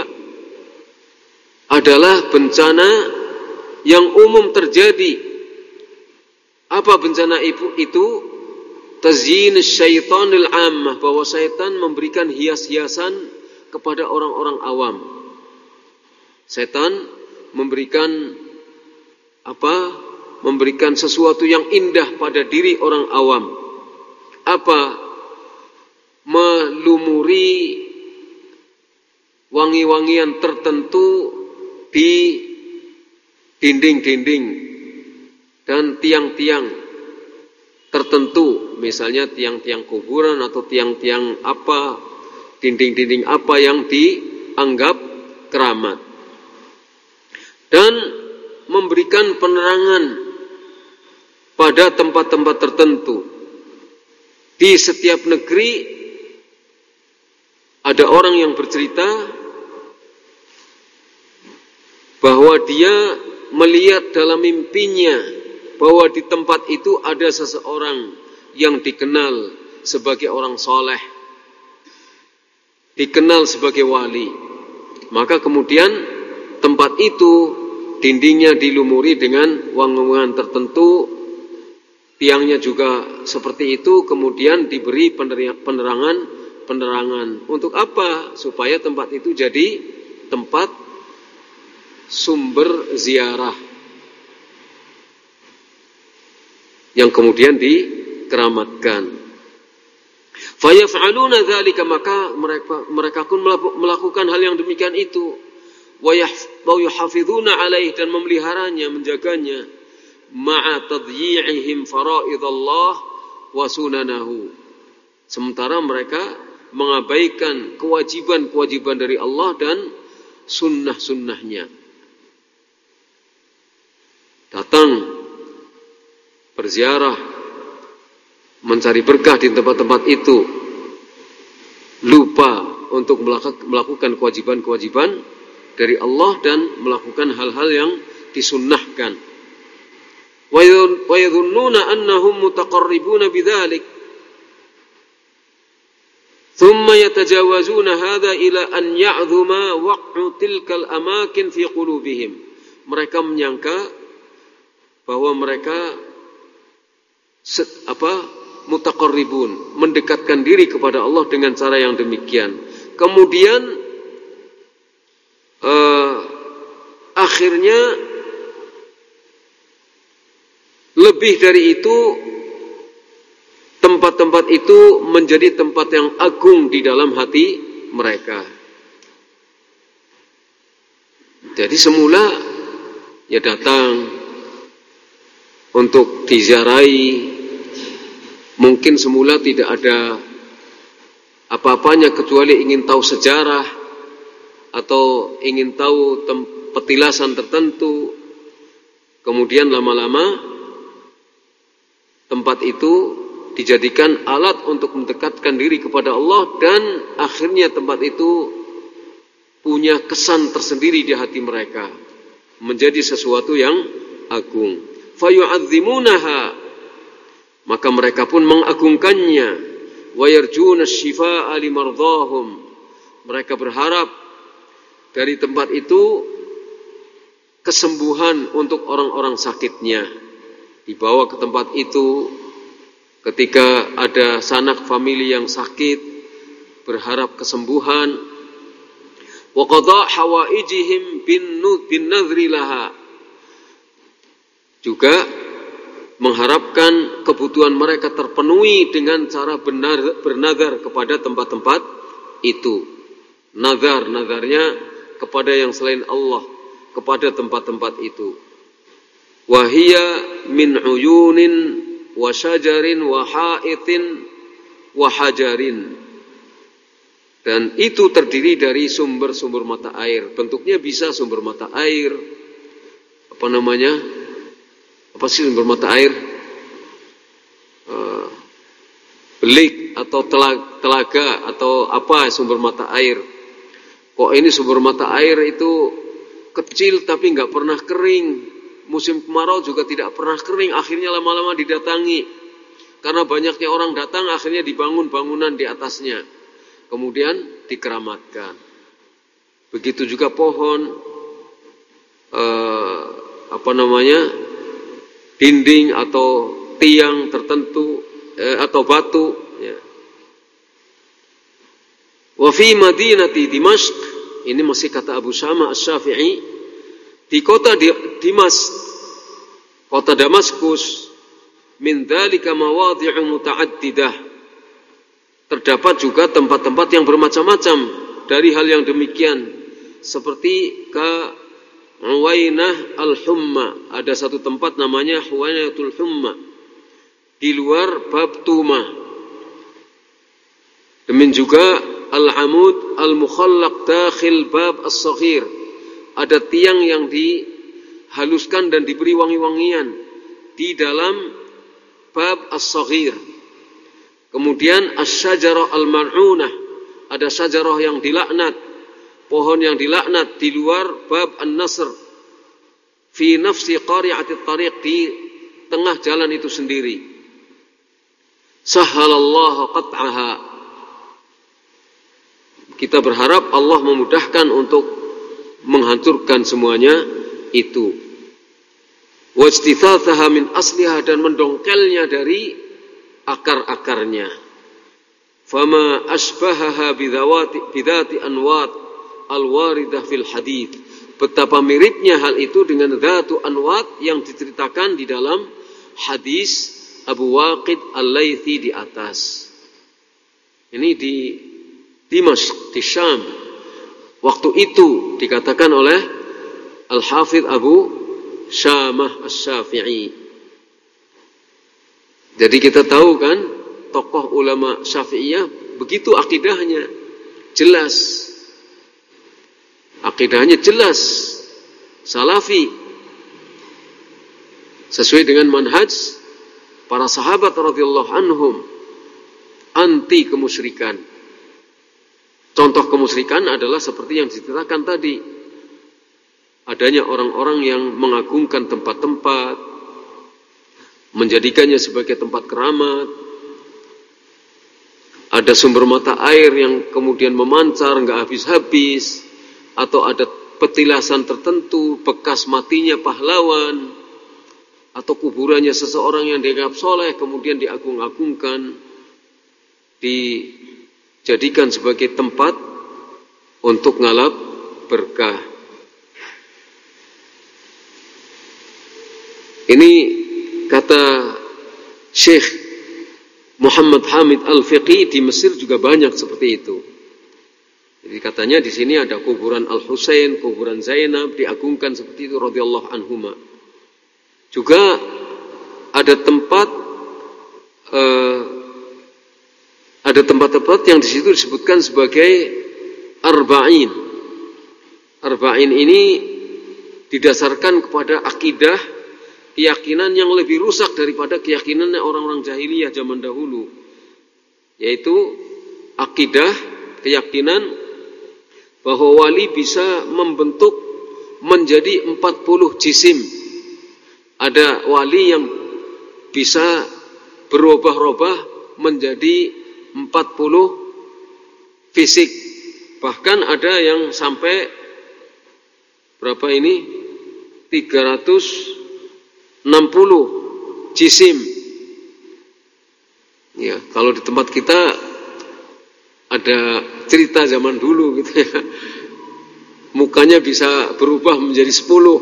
adalah bencana yang umum terjadi. Apa bencana itu? Itu tazyin syaitanil ammah, bahwa syaitan memberikan hias-hiasan kepada orang-orang awam. Setan memberikan apa? Memberikan sesuatu yang indah pada diri orang awam. Apa? Melumuri wangi-wangian tertentu di dinding-dinding dan tiang-tiang tertentu, misalnya tiang-tiang kuburan atau tiang-tiang apa, dinding-dinding apa yang dianggap keramat, dan memberikan penerangan pada tempat-tempat tertentu. Di setiap negeri ada orang yang bercerita bahwa dia melihat dalam mimpinya bahwa di tempat itu ada seseorang yang dikenal sebagai orang soleh, dikenal sebagai wali. Maka kemudian tempat itu dindingnya dilumuri dengan wangi-wangian tertentu, tiangnya juga seperti itu, kemudian diberi penerangan penerangan. Untuk apa? Supaya tempat itu jadi tempat sumber ziarah yang kemudian dikeramatkan. Fayaf'aluna dzalika, maka mereka mereka pun melakukan hal yang demikian itu. Wa yuhafizuna alaihi, dan memeliharanya, menjaganya, ma'a tadyi'ihim faraidallah wa sunanahu. Sementara mereka mengabaikan kewajiban-kewajiban dari Allah dan sunnah-sunnahnya. Datang berziarah, mencari berkah di tempat-tempat itu, lupa untuk melakukan kewajiban-kewajiban dari Allah dan melakukan hal-hal yang disunnahkan. Wa yadhunnuna annahum mutaqarribuna bidzalik. Thumma yatajawazuna hadha ila an ya'dhuma waq'u tilkal amakin fi qulubihim. Mereka menyangka bahwa mereka set, apa mutaqarribun, mendekatkan diri kepada Allah dengan cara yang demikian. Kemudian uh, akhirnya lebih dari itu, tempat-tempat itu menjadi tempat yang agung di dalam hati mereka. Jadi semula ya datang untuk diziarahi, mungkin semula tidak ada apa-apanya kecuali ingin tahu sejarah atau ingin tahu tem- petilasan tertentu. Kemudian lama-lama tempat itu dijadikan alat untuk mendekatkan diri kepada Allah, dan akhirnya tempat itu punya kesan tersendiri di hati mereka, menjadi sesuatu yang agung. Fayu'azzimunaha, maka mereka pun mengagungkannya. Wa yarjuna asy-syifaa'a limardhahum, mereka berharap dari tempat itu kesembuhan untuk orang-orang sakitnya. Dibawa ke tempat itu ketika ada sanak famili yang sakit, berharap kesembuhan. Wa qada' hawaijihim bin nadhri laha, juga mengharapkan kebutuhan mereka terpenuhi dengan cara benar, bernazar kepada tempat-tempat itu. Nazar, nazarnya kepada yang selain Allah, kepada tempat-tempat itu. Wahia min uyunin wa syajarin wa haitin wa hajarin, dan itu terdiri dari sumber-sumber mata air. Bentuknya bisa sumber mata air, apa namanya, apa sih sumber mata air, uh, belik atau telaga, telaga atau apa sumber mata air. Kok ini sumber mata air itu kecil tapi nggak pernah kering. Musim kemarau juga tidak pernah kering, akhirnya lama-lama didatangi. Karena banyaknya orang datang, akhirnya dibangun bangunan di atasnya. Kemudian dikeramatkan. Begitu juga pohon, eh, apa namanya, dinding atau tiang tertentu, eh, atau batu. Ya. Wa fi madinati Dimashq, ini masih kata Abu Syama Asy-Syafi'i, di kota Dimas, kota Damaskus, min dzalika mawadhi'u muta'addidah, terdapat juga tempat-tempat yang bermacam-macam dari hal yang demikian, seperti ka Huwainah al-Humma, ada satu tempat namanya Huwainatul Humma di luar bab Tuma. Demikian juga Al-Amud al-Mukhallaq dakhil bab as-Saghir, ada tiang yang dihaluskan dan diberi wangi-wangian di dalam bab as-Saghir. Kemudian asy-syajarah al-mal'unah, ada syajarah yang dilaknat, pohon yang dilaknat di luar bab an-Nasr, fi nafsi qari'atit tariq, di tengah jalan itu sendiri. Sahhalallahu qat'aha, kita berharap Allah memudahkan untuk menghancurkan semuanya itu. Wajtithathaha min asliha, dan mendongkelnya dari akar-akarnya. Fama asbahaha bidhati anwat al-waridah fil hadith, betapa miripnya hal itu dengan dhatu anwat yang diceritakan di dalam hadis Abu Waqid Al-Laythi di atas. Ini di Dimashq, di Syam. Waktu itu dikatakan oleh Al-Hafidh Abu Syamah Asy-Syafi'i. Jadi kita tahu kan, tokoh ulama Syafi'iyah begitu akidahnya, jelas. Akidahnya jelas, salafi, sesuai dengan manhaj para sahabat radhiyallahu anhum, anti kemusyrikan. Contoh kemusyrikan adalah seperti yang diceritakan tadi. Adanya orang-orang yang mengagungkan tempat-tempat, menjadikannya sebagai tempat keramat. Ada sumber mata air yang kemudian memancar nggak habis-habis, atau ada petilasan tertentu bekas matinya pahlawan, atau kuburannya seseorang yang dianggap soleh kemudian diagung-agungkan, dijadikan sebagai tempat untuk ngalap berkah. Ini kata Syekh Muhammad Hamid Al-Fiqi, di Mesir juga banyak seperti itu. Jadi katanya di sini ada kuburan Al-Husain, kuburan Zainab diagungkan seperti itu radhiyallahu anhuma. Juga ada tempat uh, ada tempat-tempat yang di situ disebutkan sebagai arba'in. Arba'in ini didasarkan kepada akidah, keyakinan yang lebih rusak daripada keyakinannya orang-orang jahiliyah zaman dahulu, yaitu akidah, keyakinan bahwa wali bisa membentuk menjadi empat puluh jisim. Ada wali yang bisa berubah-ubah menjadi empat puluh fisik. Bahkan ada yang sampai berapa ini? tiga ratus enam puluh jisim. Ya, kalau di tempat kita ada cerita zaman dulu gitu ya. Mukanya bisa berubah menjadi sepuluh.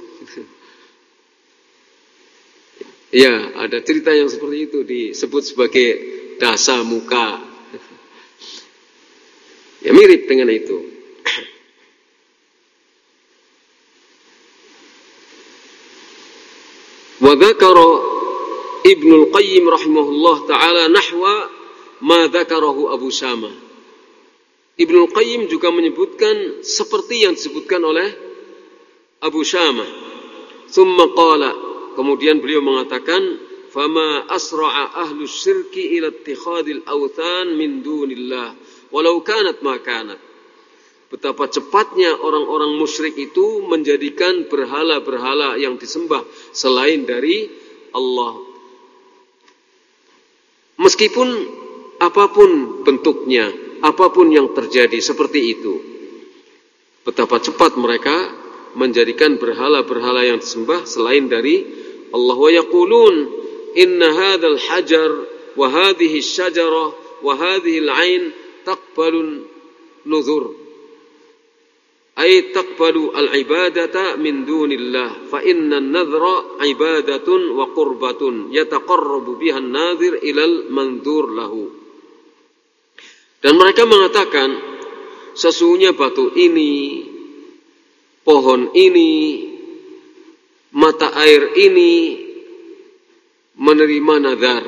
Ya, ada cerita yang seperti itu disebut sebagai dasa muka. Ya, mirip dengan itu. Wa dzakara Ibnul Qayyim rahimahullah taala nahwa ma dzakarahu Abu Syamah. Ibnul Qayyim juga menyebutkan seperti yang disebutkan oleh Abu Syamah. Tsumma qala, kemudian beliau mengatakan, fama asra'a ahlus syirki ila ittikhadil awthan min dunillah walau kanat ma kanat. Betapa cepatnya orang-orang musyrik itu menjadikan berhala-berhala yang disembah selain dari Allah. Meskipun apapun bentuknya, apapun yang terjadi seperti itu, betapa cepat mereka menjadikan berhala-berhala yang disembah selain dari Allah. Wa yaqulun inna hadzal hajar wa hadhihi asy-syajarah wa hadhihi al-'ain taqbalun nuzur, ay taqbalu al-ibadata min dunillah fa inna an-nadhra ibadatun wa qurbatun yataqarrabu biha an-nadhir ilal mandhur lahu. Dan mereka mengatakan sesungguhnya batu ini, pohon ini, mata air ini menerima nazar.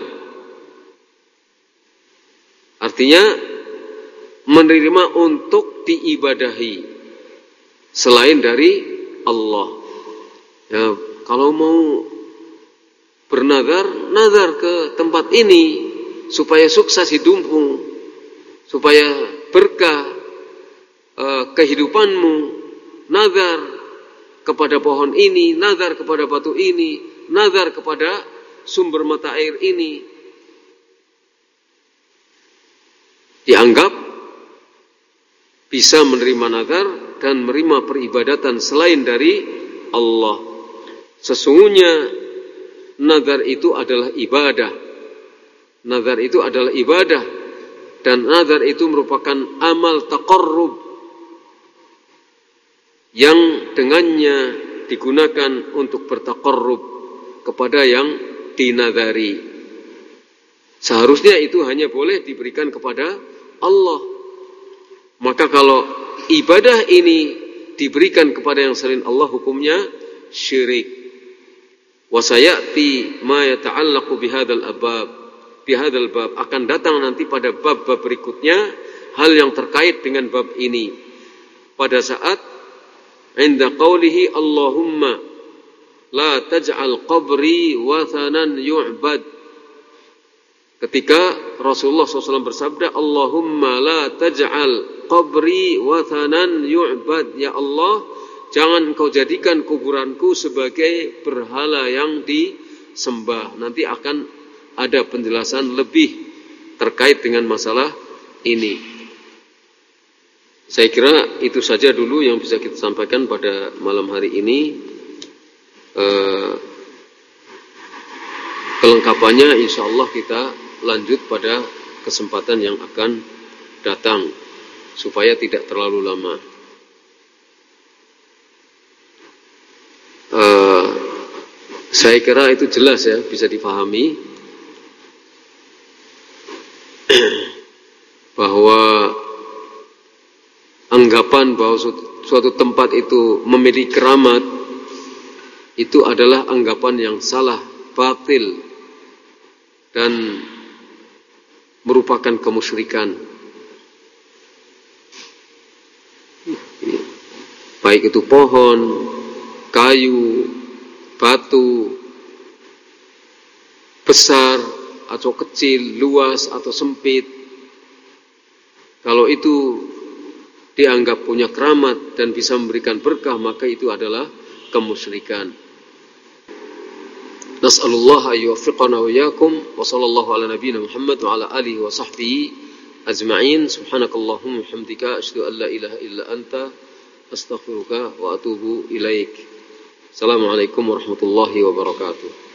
Artinya menerima untuk diibadahi selain dari Allah. Ya, kalau mau bernazar, nazar ke tempat ini supaya sukses hidupmu, supaya berkah eh, kehidupanmu. Nazar kepada pohon ini, nazar kepada batu ini, nazar kepada sumber mata air ini, dianggap bisa menerima nazar dan menerima peribadatan selain dari Allah. Sesungguhnya nazar itu adalah ibadah. Nazar itu adalah ibadah, dan nazar itu merupakan amal taqarrub yang dengannya digunakan untuk bertaqarrub kepada yang dinazari. Seharusnya itu hanya boleh diberikan kepada Allah. Maka kalau ibadah ini diberikan kepada yang selain Allah, hukumnya syirik. Wa sayati ma yata'allaqu bihadzal abab, bihadzal bab, akan datang nanti pada bab-bab berikutnya hal yang terkait dengan bab ini. Pada saat inda qawlihi Allahumma la taj'al qabri wathanan yu'bad. Ketika Rasulullah shallallahu alaihi wasallam bersabda, Allahumma la taj'al qabri wathanan yu'bad. Ya Allah, jangan engkau jadikan kuburanku sebagai berhala yang disembah. Nanti akan ada penjelasan lebih terkait dengan masalah ini. Saya kira itu saja dulu yang bisa kita sampaikan pada malam hari ini. Uh, kelengkapannya insya Allah kita lanjut pada kesempatan yang akan datang supaya tidak terlalu lama. Uh, saya kira itu jelas ya, bisa difahami bahwa anggapan bahwa suatu, suatu tempat itu memiliki keramat itu adalah anggapan yang salah, batil, dan merupakan kemusyrikan. Baik itu pohon, kayu, batu, besar atau kecil, luas atau sempit, kalau itu dianggap punya keramat dan bisa memberikan berkah, maka itu adalah kemusyrikan. Nas'alullah ayyuwaffiqana wa iyyakum wa sallallahu ala nabiyyina Muhammad wa ala alihi wa sahbihi ajma'in. Subhanakallahumma wa hamdika asyhadu an la ilaha illa anta astaghfiruka wa atubu ilaik. Assalamualaikum warahmatullahi wabarakatuh.